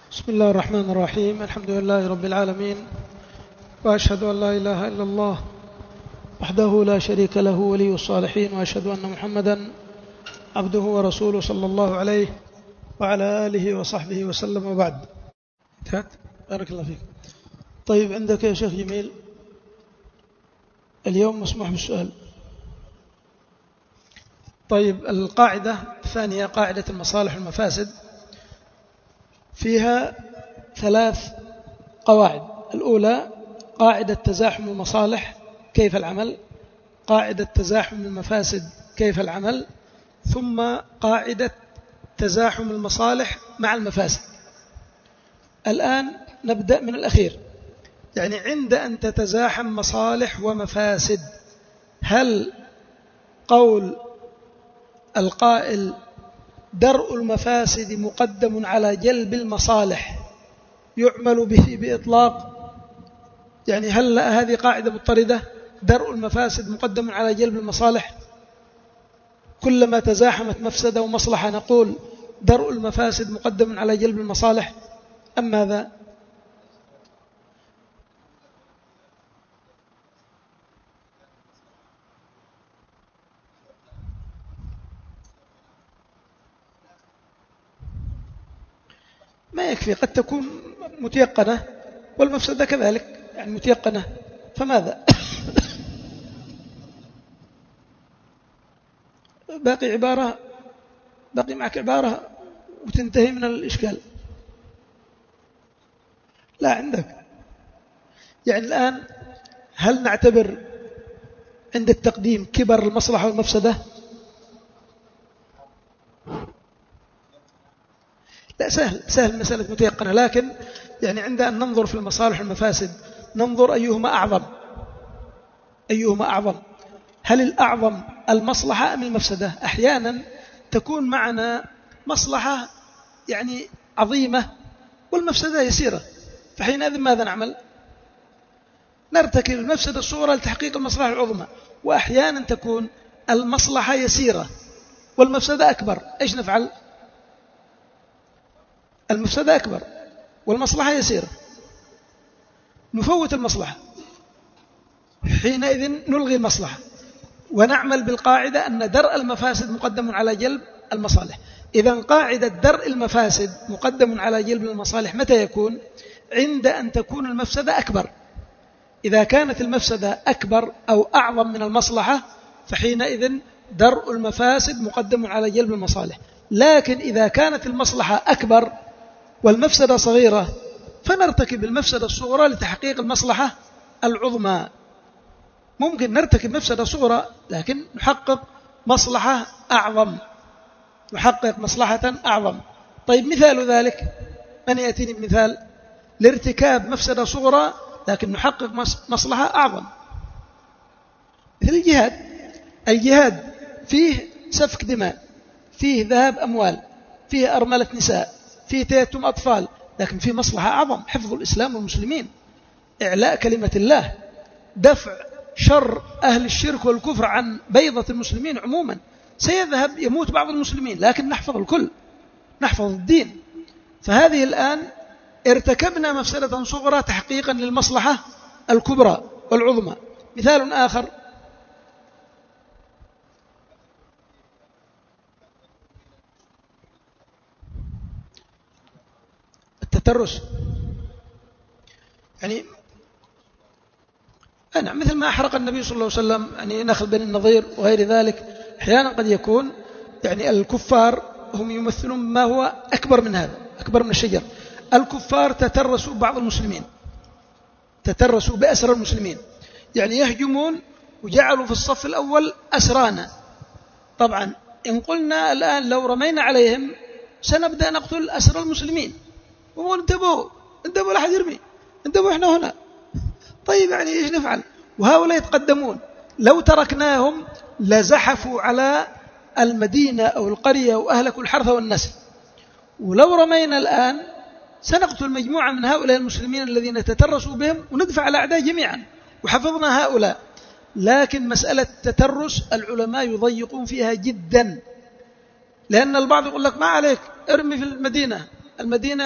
بسم الله الرحمن الرحيم. الحمد لله رب العالمين، وأشهد أن لا إله إلا الله وحده لا شريك له ولي الصالحين، وأشهد أن محمدا عبده ورسوله صلى الله عليه وعلى آله وصحبه وسلم، وبعد. بارك الله فيك. طيب، عندك يا شيخ جميل اليوم مسموح بالسؤال. طيب، القاعدة الثانية قاعدة المصالح والمفاسد فيها 3 قواعد. الأولى قاعدة تزاحم المصالح كيف العمل، قاعدة تزاحم المفاسد كيف العمل، ثم قاعدة تزاحم المصالح مع المفاسد. الآن نبدأ من الأخير، يعني عند أن تتزاحم مصالح ومفاسد، هل قول القائل درء المفاسد مقدم على جلب المصالح يعمل به بإطلاق؟ يعني هل هذه قاعدة مضطردة، درء المفاسد مقدم على جلب المصالح؟ كلما تزاحمت مفسدة ومصلحة نقول درء المفاسد مقدم على جلب المصالح، أم ماذا؟ ما يكفي، قد تكون متيقنة والمفسدة كذلك، يعني متيقنة، فماذا؟ باقي معك عبارة وتنتهي من الإشكال. لا عندك، يعني الآن هل نعتبر عند التقديم كبر المصلحة والمفسدة؟ لا، سهل مسألة متيقنة، لكن يعني عند أن ننظر في المصالح والمفاسد ننظر أيهما أعظم. هل الأعظم المصلحة أم المفسدة؟ أحيانا تكون معنا مصلحة يعني عظيمة والمفسدة يسيرة، فحينئذ ماذا نعمل؟ نرتكب المفسدة الصغرى لتحقيق المصلحة العظمى. وأحيانا تكون المصلحة يسيرة والمفسدة أكبر، إيش نفعل؟ المفسدة أكبر والمصلحة يسيرة، نفوت المصلحة، حينئذ نلغي المصلحة ونعمل بالقاعدة أن درء المفاسد مقدم على جلب المصالح. إذن قاعدة درء المفاسد مقدم على جلب المصالح متى يكون؟ عند أن تكون المفسدة أكبر. إذا كانت المفسدة أكبر أو أعظم من المصلحة فحينئذ درء المفاسد مقدم على جلب المصالح. لكن إذا كانت المصلحة أكبر والمفسدة صغيرة فنرتكب المفسدة الصغرى لتحقيق المصلحة العظمى. ممكن نرتكب مفسدة صغرى لكن نحقق مصلحة أعظم. طيب، مثال ذلك من يأتيني بمثال لارتكاب مفسدة صغرى لكن نحقق مصلحة أعظم؟ مثل الجهاد فيه سفك دماء، فيه ذهاب أموال، فيه أرملة نساء، فيه تيتم أطفال، لكن فيه مصلحة أعظم، حفظ الإسلام والمسلمين، إعلاء كلمة الله، دفع شر أهل الشرك والكفر عن بيضة المسلمين عموما. سيذهب يموت بعض المسلمين لكن نحفظ الكل، نحفظ الدين. فهذه الآن ارتكبنا مفسدة صغرى تحقيقا للمصلحة الكبرى والعظمى. مثال آخر، التترس، يعني مثل ما أحرق النبي صلى الله عليه وسلم يعني نخل بني النضير وغير ذلك. أحيانا قد يكون يعني الكفار هم يمثلون ما هو أكبر من هذا، أكبر من الشجر. الكفار تترسوا بعض المسلمين، تترسوا بأسر المسلمين، يعني يهجمون وجعلوا في الصف الأول أسرانا. طبعا إن قلنا الآن لو رمينا عليهم سنبدأ نقتل أسر المسلمين، وقال انتبهوا لا أحد يرمي، انتبهوا إحنا هنا. طيب، يعني إيش نفعل؟ وهؤلاء يتقدمون، لو تركناهم لزحفوا على المدينة أو القرية وأهلكوا الحرث والنسل. ولو رمينا الآن سنقتل مجموعة من هؤلاء المسلمين الذين تترسوا بهم وندفع على الأعداء جميعا وحفظنا هؤلاء. لكن مسألة التترس العلماء يضيقون فيها جدا، لأن البعض يقول لك ما عليك ارمي في المدينة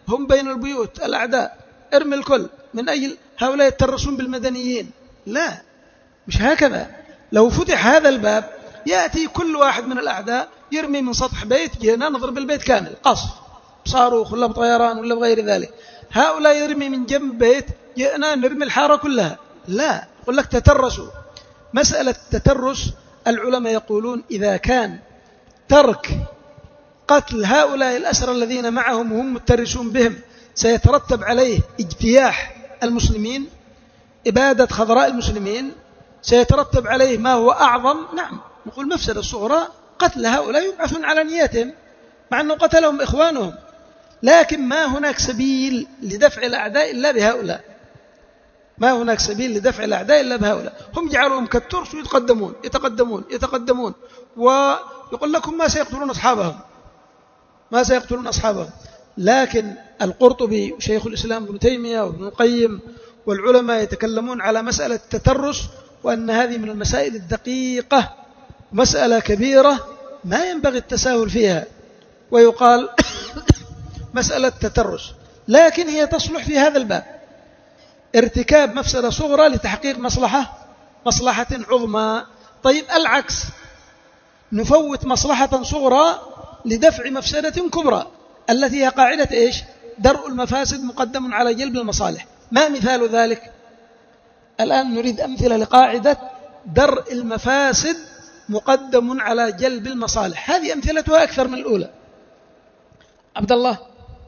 هم بين البيوت الأعداء، ارمي الكل من أجل هؤلاء يترسون بالمدنيين. لا، مش هكذا. لو فتح هذا الباب يأتي كل واحد من الأعداء يرمي من سطح بيت، جينا نضرب البيت كامل قصف صاروخ ولا بطيران ولا بغير ذلك. هؤلاء يرمي من جنب بيت، جئنا نرمي الحارة كلها. لا، يقول لك تترسوا. مسألة التترس العلماء يقولون إذا كان ترك قتل هؤلاء الأسرى الذين معهم وهم مترسون بهم سيترتب عليه اجتياح المسلمين، إبادة خضراء المسلمين، سيترتب عليه ما هو أعظم، نعم نقول مفسدة الصغرى قتل هؤلاء يبعثون على نياتهم مع أنه قتلهم إخوانهم، لكن ما هناك سبيل لدفع الأعداء إلا بهؤلاء. ما هناك سبيل لدفع الأعداء إلا بهؤلاء. هم جعلوهم كالترس ويتقدمون يتقدمون يتقدمون، ويقول لكم ما سيقتلون أصحابهم، ما سيقتلون أصحابهم. لكن القرطبي وشيخ الإسلام ابن تيمية وابن القيم والعلماء يتكلمون على مسألة التترس، وأن هذه من المسائل الدقيقة، مسألة كبيرة ما ينبغي التساهل فيها، ويقال مسألة تترس، لكن هي تصلح في هذا الباب ارتكاب مفسدة صغرى لتحقيق مصلحة عظمى. طيب العكس، نفوت مصلحة صغرى لدفع مفسدة كبرى، التي هي قاعدة إيش؟ درء المفاسد مقدم على جلب المصالح. ما مثال ذلك؟ الآن نريد أمثلة لقاعدة درء المفاسد مقدم على جلب المصالح، هذه أمثلتها أكثر من الأولى. عبد الله،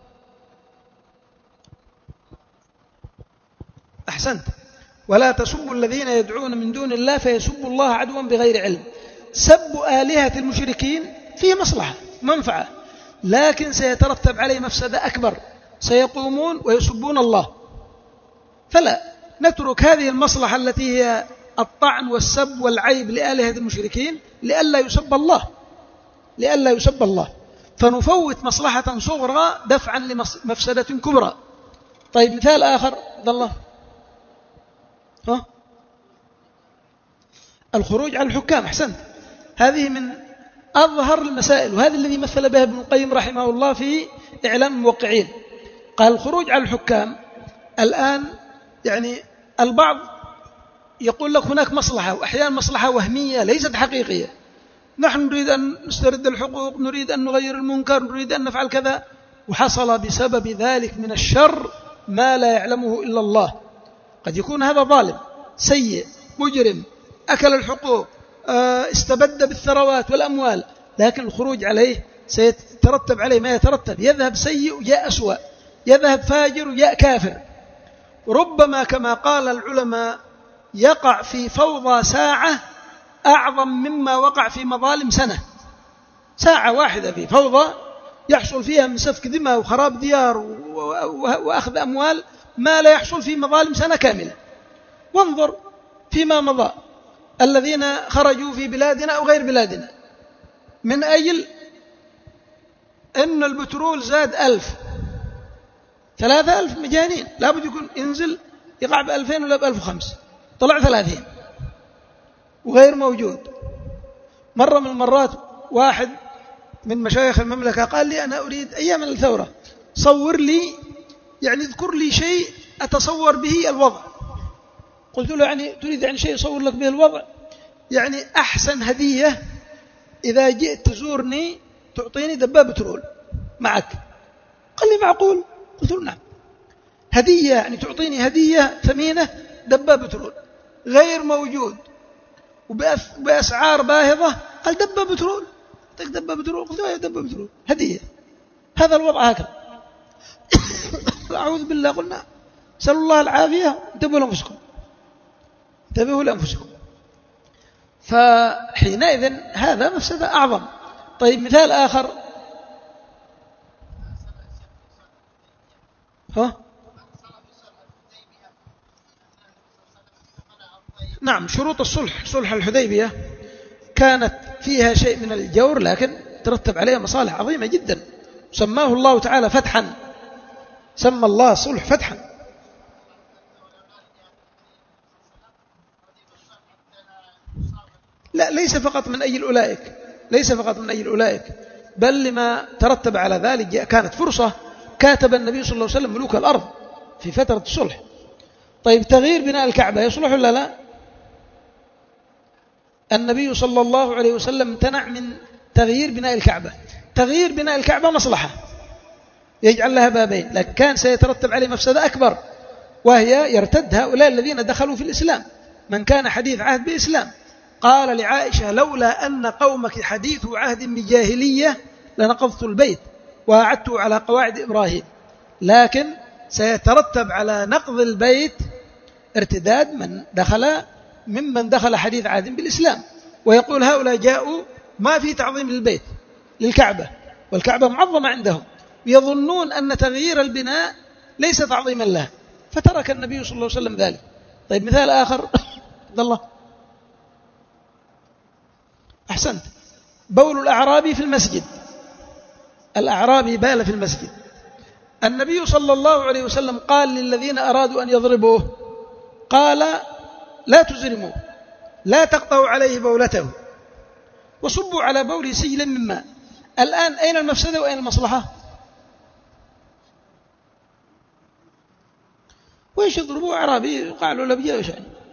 أحسنت. ولا تسبوا الذين يدعون من دون الله فيسبوا الله عدوا بغير علم. سب آلهة المشركين فيه مصلحة منفعة، لكن سيترتب عليه مفسدة أكبر، سيقومون ويسبون الله. فلا نترك هذه المصلحة التي هي الطعن والسب والعيب لآلهة المشركين لئلا يسب الله، فنفوت مصلحة صغرى دفعا لمفسدة كبرى. طيب مثال آخر عبد الله، الخروج على الحكام. أحسنت، هذه من أظهر المسائل، وهذا الذي مثل بها ابن القيم رحمه الله في إعلام الموقعين. قال الخروج على الحكام الآن، يعني البعض يقول لك هناك مصلحة، وأحيانا مصلحة وهمية ليست حقيقية، نحن نريد أن نسترد الحقوق، نريد أن نغير المنكر، نريد أن نفعل كذا، وحصل بسبب ذلك من الشر ما لا يعلمه إلا الله. قد يكون هذا ظالم سيء مجرم أكل الحقوق، استبد بالثروات والأموال، لكن الخروج عليه سيترتب عليه ما يترتب، يذهب سيء وجاء أسوأ، يذهب فاجر وجاء كافر. ربما كما قال العلماء يقع في فوضى ساعة أعظم مما وقع في مظالم سنة. ساعة واحدة في فوضى يحصل فيها من سفك دماء وخراب ديار وأخذ أموال ما لا يحصل في مظالم سنة كاملة. وانظر فيما مضى الذين خرجوا في بلادنا أو غير بلادنا من أجل أن البترول زاد 1000 3000 مجانين، لا بد يكون ينزل يقع ب2000 ولا ب1005، طلع 30 وغير موجود. مرة من المرات واحد من مشايخ المملكة قال لي أنا أريد أيام الثورة صور لي، يعني اذكر لي شيء أتصور به الوضع. قلت له يعني تريد يعني شيء يصور لك به الوضع؟ يعني أحسن هدية إذا جئت تزورني تعطيني دباب بترول معك. قال لي معقول؟ قلت له نعم، هدية يعني تعطيني هدية ثمينة، دباب بترول غير موجود وبأسعار باهظة. قال دباب بترول، دباب بترول. قلت له دباب بترول هدية، هذا الوضع هكذا. أعوذ بالله، قلنا سأل الله العافية، انتبهوا لأنفسكم. فحينئذ هذا مفسدة أعظم. طيب مثال آخر، نعم شروط الصلح، صلح الحديبية كانت فيها شيء من الجور، لكن ترتب عليها مصالح عظيمة جدا، سماه الله تعالى فتحا، سمى الله صلح فتحا. لا، ليس فقط من أجل أولئك، ليس فقط من أجل أولئك، بل لما ترتب على ذلك كانت فرصة كاتب النبي صلى الله عليه وسلم ملوك الأرض في فترة الصلح. طيب تغيير بناء الكعبة يصلح ولا لا؟ النبي صلى الله عليه وسلم امتنع من تغيير بناء الكعبة. تغيير بناء الكعبة مصلحة يجعل لها بابين، لكن كان سيترتب عليه مفسدة أكبر، وهي يرتد هؤلاء الذين دخلوا في الإسلام، من كان حديث عهد بإسلام. قال لعائشة: لولا أن قومك حديث عهد بجاهلية لنقضت البيت وأعدته على قواعد إبراهيم. لكن سيترتب على نقض البيت ارتداد ممن دخل حديث عهد بالإسلام، ويقول هؤلاء جاءوا ما في تعظيم للبيت للكعبة، والكعبة معظمة عندهم، يظنون أن تغيير البناء ليس تعظيما له، فترك النبي صلى الله عليه وسلم ذلك. طيب مثال آخر عبد الله، أحسنت، بول الأعرابي في المسجد. الأعرابي بال في المسجد، النبي صلى الله عليه وسلم قال للذين أرادوا أن يضربوه، قال: لا تزرموه، لا تقطعوا عليه بولته، وصبوا على بوله سجلا من ماء. الآن أين المفسدة وأين المصلحة؟ وإيش يضربوه أعرابي قالوا لبيه وش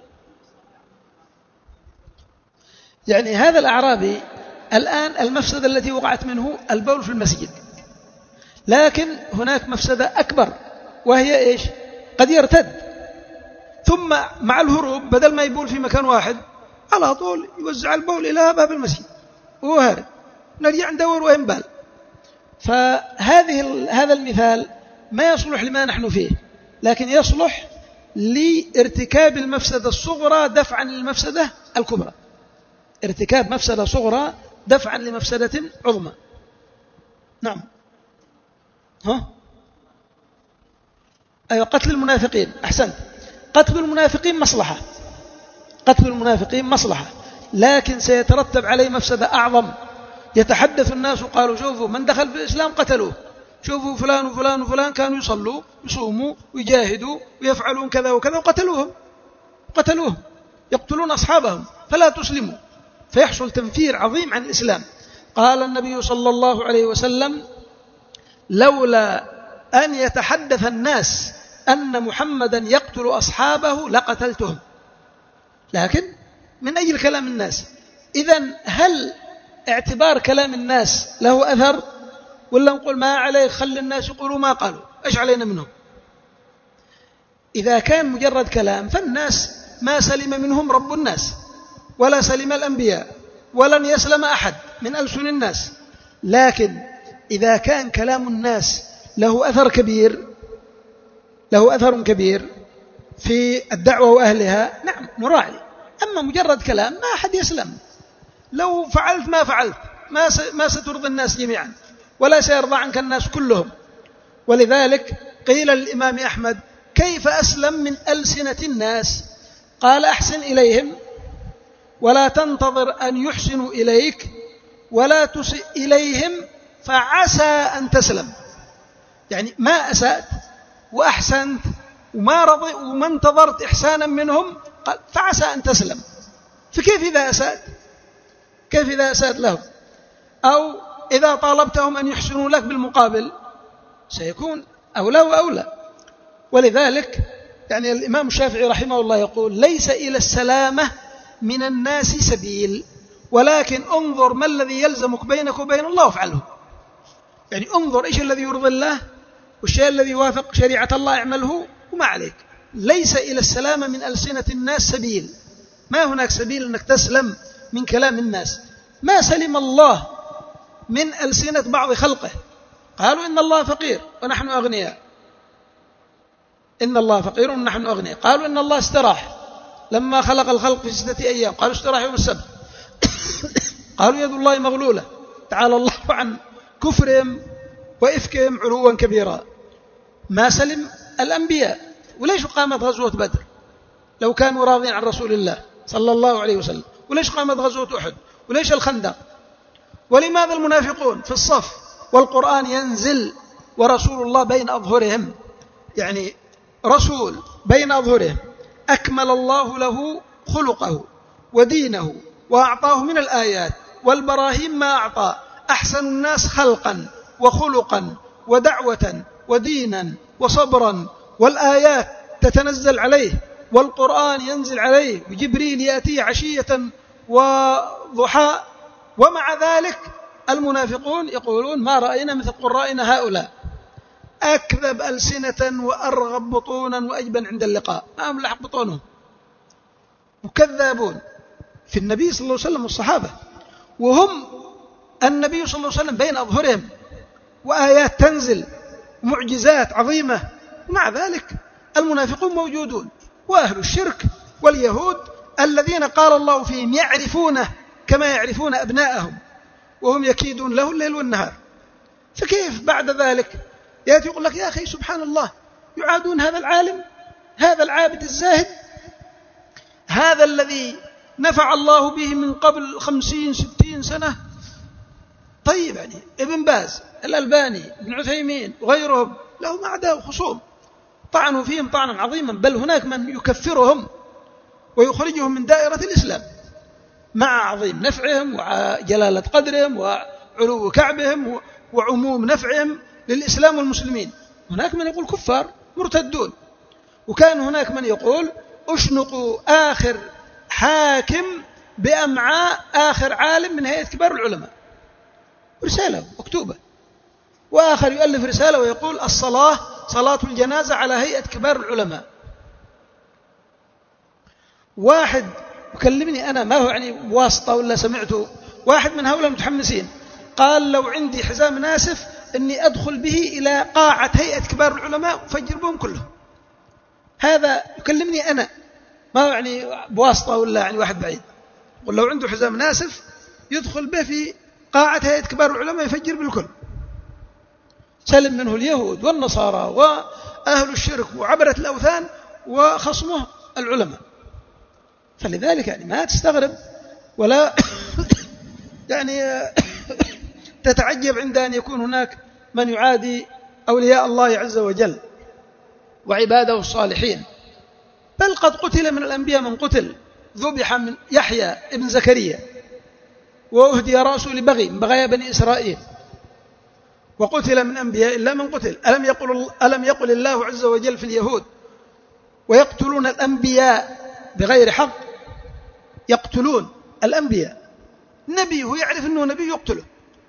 يعني هذا الأعرابي الآن المفسدة التي وقعت منه البول في المسجد، لكن هناك مفسدة أكبر، وهي إيش؟ قد يرتد، ثم مع الهروب بدل ما يبول في مكان واحد على طول يوزع البول إلى باب المسجد وهو هارب، نرجع ندور وين بال. هذا المثال ما يصلح لما نحن فيه، لكن يصلح لارتكاب المفسدة الصغرى دفعا للمفسدة الكبرى، ارتكاب مفسدة صغرى دفعا لمفسدة عظمى. نعم. أيوة، قتل المنافقين، أحسنت، قتل المنافقين مصلحة، قتل المنافقين مصلحة، لكن سيترتب عليه مفسدة أعظم. يتحدث الناس قالوا: شوفوا من دخل في الإسلام قتلوه، شوفوا فلان وفلان وفلان كانوا يصلوا يصوموا ويجاهدوا ويفعلون كذا وكذا وقتلوهم يقتلون أصحابهم، فلا تسلموا، فيحصل تنفير عظيم عن الإسلام. قال النبي صلى الله عليه وسلم: لولا أن يتحدث الناس أن محمدا يقتل أصحابه لقتلتهم. لكن من أجل كلام الناس. إذن هل اعتبار كلام الناس له أثر، ولا نقول ما عليه خلي الناس يقولوا ما قالوا، إيش علينا منهم؟ إذا كان مجرد كلام فالناس ما سلم منهم رب الناس، ولا سلم الأنبياء، ولن يسلم أحد من ألسن الناس. لكن إذا كان كلام الناس له أثر كبير في الدعوة وأهلها، نعم نراعي. أما مجرد كلام ما أحد يسلم، لو فعلت ما فعلت ما سترضي الناس جميعا، ولا سيرضى عنك الناس كلهم. ولذلك قيل للإمام أحمد: كيف أسلم من ألسنة الناس؟ قال: أحسن إليهم ولا تنتظر أن يحسنوا إليك، ولا تسئ إليهم فعسى أن تسلم. يعني ما أسأت وأحسنت وما رضي وما انتظرت إحسانا منهم، قال فعسى أن تسلم. فكيف إذا أسأت؟ كيف إذا أسأت لهم؟ أو إذا طالبتهم أن يحسنوا لك بالمقابل سيكون أولى وأولى. ولذلك يعني الإمام الشافعي رحمه الله يقول: ليس إلى السلامة من الناس سبيل، ولكن انظر ما الذي يلزمك بينك وبين الله وافعله. يعني انظر إيش الذي يرضي الله والشيء الذي يوافق شريعة الله اعمله وما عليك. ليس إلى السلامة من ألسنة الناس سبيل، ما هناك سبيل أنك تسلم من كلام الناس. ما سلم الله من ألسنة بعض خلقه، قالوا إن الله فقير ونحن أغنياء، إن الله فقير ونحن أغنياء. قالوا إن الله استراح لما خلق الخلق في 6 أيام، قالوا استراح يوم السبت. قالوا يد الله مغلولة، تعالى الله عن كفرهم وإفكهم علوا كبيرا. ما سلم الأنبياء. وليش قامت غزوة بدر لو كانوا راضين عن رسول الله صلى الله عليه وسلم؟ وليش قامت غزوة أحد؟ وليش الخندق؟ ولماذا المنافقون في الصف والقرآن ينزل ورسول الله بين أظهرهم؟ يعني رسول بين أظهرهم أكمل الله له خلقه ودينه وأعطاه من الآيات والبراهين ما أعطى، أحسن الناس خلقا وخلقا ودعوة ودينا وصبرا، والآيات تتنزل عليه، والقرآن ينزل عليه، وجبريل يأتيه عشية وضحى، ومع ذلك المنافقون يقولون ما رأينا مثل قرائنا هؤلاء، أكذب ألسنة وأرغب بطونا وأجبن عند اللقاء، ما أملح بطونهم، وكذابون في النبي صلى الله عليه وسلم والصحابة، وهم النبي صلى الله عليه وسلم بين أظهرهم، وآيات تنزل ومعجزات عظيمة، ومع ذلك المنافقون موجودون، وأهل الشرك واليهود الذين قال الله فيهم يعرفونه كما يعرفون أبناءهم، وهم يكيدون له الليل والنهار. فكيف بعد ذلك يأتي يقول لك يا أخي سبحان الله، يعادون هذا العالم، هذا العابد الزاهد، هذا الذي نفع الله به من قبل 50-60 سنة. طيب يعني ابن باز، الألباني، ابن عثيمين وغيرهم لهم أعداء وخصوم، طعنوا فيهم طعنا عظيما، بل هناك من يكفرهم ويخرجهم من دائرة الإسلام مع عظيم نفعهم وجلالة قدرهم وعلو كعبهم وعموم نفعهم للإسلام والمسلمين. هناك من يقول كفار مرتدون، وكان هناك من يقول اشنقوا آخر حاكم بأمعاء آخر عالم من هيئة كبار العلماء، رسالة مكتوبة، وآخر يؤلف رسالة ويقول الصلاة صلاة الجنازة على هيئة كبار العلماء. واحد يكلمني أنا، ما هو يعني واسطة ولا سمعته، واحد من هؤلاء المتحمسين قال لو عندي حزام ناسف أني أدخل به إلى قاعة هيئة كبار العلماء وفجر بهم كلهم. هذا يكلمني أنا، ما هو يعني بواسطة ولا يعني واحد بعيد، ولو عنده حزام ناسف يدخل به في قاعة هيئة كبار العلماء يفجر بالكل، سلم منه اليهود والنصارى وأهل الشرك وعبرة الأوثان وخصمه العلماء. فلذلك يعني ما تستغرب ولا يعني تتعجب عند أن يكون هناك من يعادي أولياء الله عز وجل وعباده الصالحين، بل قد قتل من الأنبياء من قتل، ذبح من يحيى ابن زكريا وأهدي رأسه لبغي من بغايا بني إسرائيل، وقتل من أنبياء إلا من قتل. ألم يقل الله عز وجل في اليهود ويقتلون الأنبياء بغير حق، يقتلون الأنبياء، نبي هو يعرف أنه نبي يقتله.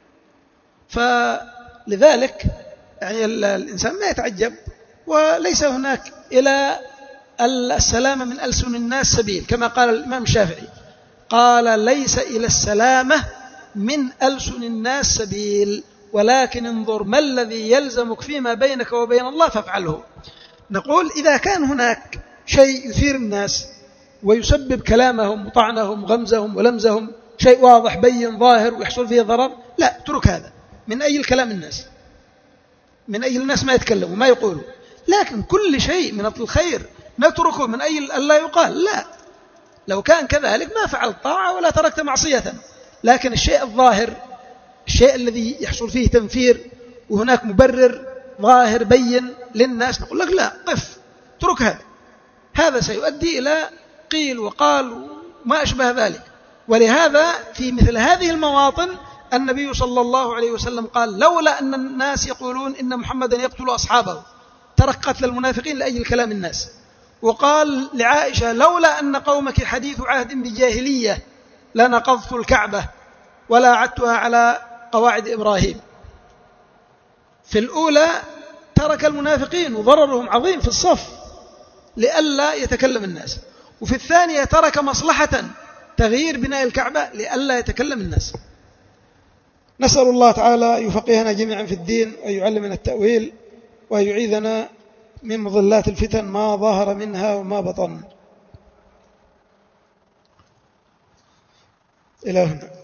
فلذلك يعني الإنسان ما يتعجب، وليس هناك إلى السلامة من ألسن الناس سبيل، كما قال الإمام الشافعي، قال ليس إلى السلامة من ألسن الناس سبيل، ولكن انظر ما الذي يلزمك فيما بينك وبين الله فافعله. نقول إذا كان هناك شيء يثير الناس ويسبب كلامهم وطعنهم وغمزهم ولمزهم، شيء واضح بين ظاهر ويحصل فيه ضرر، لا اترك هذا، من أجل كلام الناس، من أجل الناس ما يتكلموا وما يقولوا. لكن كل شيء من الخير نتركه من أجل أن لا يقال، لا، لو كان كذلك ما فعلت طاعة ولا تركت معصية. لكن الشيء الظاهر، الشيء الذي يحصل فيه تنفير وهناك مبرر ظاهر بين للناس، نقول لك لا، قف، اترك هذا، هذا سيؤدي إلى قيل وقال وما أشبه ذلك. ولهذا في مثل هذه المواطن النبي صلى الله عليه وسلم قال لولا أن الناس يقولون إن محمدا يقتل أصحابه ترك قتل المنافقين لأجل كلام الناس. وقال لعائشة لولا أن قومك حديث عهد بجاهلية لنقضت الكعبة ولا عدتها على قواعد إبراهيم. في الأولى ترك المنافقين وضررهم عظيم في الصف لئلا يتكلم الناس، وفي الثانية ترك مصلحة تغيير بناء الكعبة لئلا يتكلم الناس. نسأل الله تعالى يفقهنا جميعا في الدين ويعلمنا التأويل ويعيذنا من مضلات الفتن ما ظهر منها وما بطن. إلى هنا.